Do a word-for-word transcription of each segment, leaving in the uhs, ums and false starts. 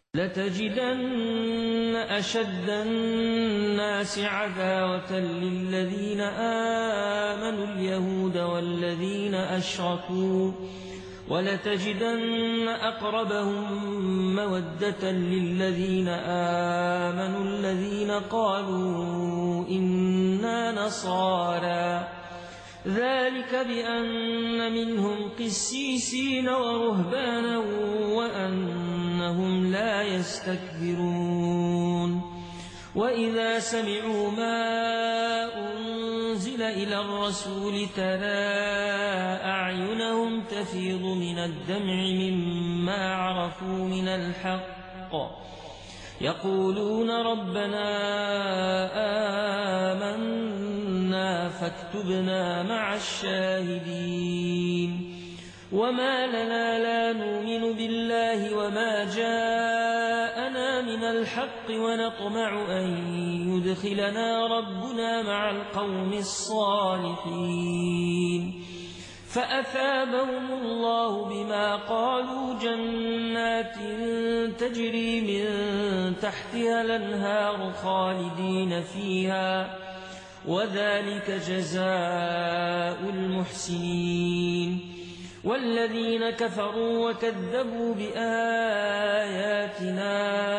لتجدن أشد الناس عداوة للذين آمنوا اليهود والذين أشركوا ولتجدن أقربهم مودة للذين آمنوا الذين قالوا إنا نصارى ذلك بأن منهم قسيسين ورهبانا وأنهم لا يستكبرون وإذا سمعوا ما أنزل إلى الرسول ترى أعينهم تفيض من الدمع مما عرفوا من الحق يقولون ربنا آمنا فاكتبنا مع الشاهدين وما لنا لا نؤمن بالله وما جاءنا من الحق ونطمع أن يدخلنا ربنا مع القوم الصالحين فأثابهم الله بما قالوا جنات تجري من تحتها الأنهار خالدين فيها وذلك جزاء المحسنين والذين كفروا وكذبوا بآياتنا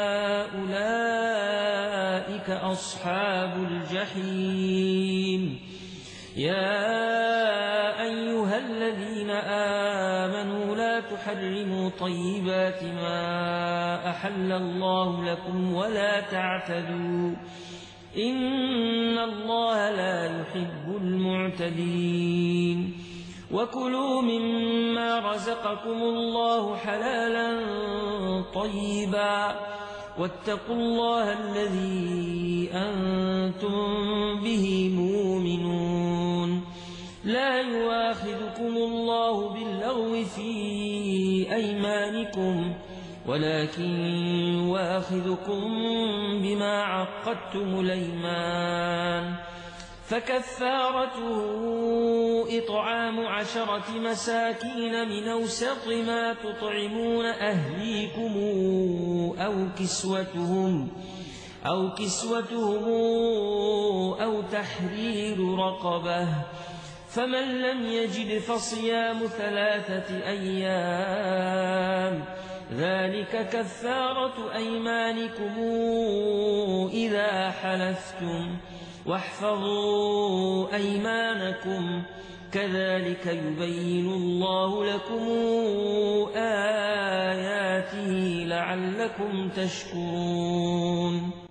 أولئك أصحاب الجحيم يا أيها الذين آمنوا لا تحرموا طيبات ما أحل الله لكم ولا تعتدوا إن الله لا يحب المعتدين وكلوا مما رزقكم الله حلالا طيبا واتقوا الله الذي أنتم به مؤمنون لا يؤاخذكم الله باللغو في أيمانكم ولكن يؤاخذكم بما عقدتم الأيمان فكفارته إطعام عشرة مساكين من أوسط ما تطعمون أهليكم أو كسوتهم أو كسوتهم أو تحرير رقبة فمن لم يجد فصيام ثلاثة أيام ذلك كفارة أيمانكم إذا حلفتم واحفظوا أيمانكم كذلك يبين الله لكم آياته لعلكم تشكرون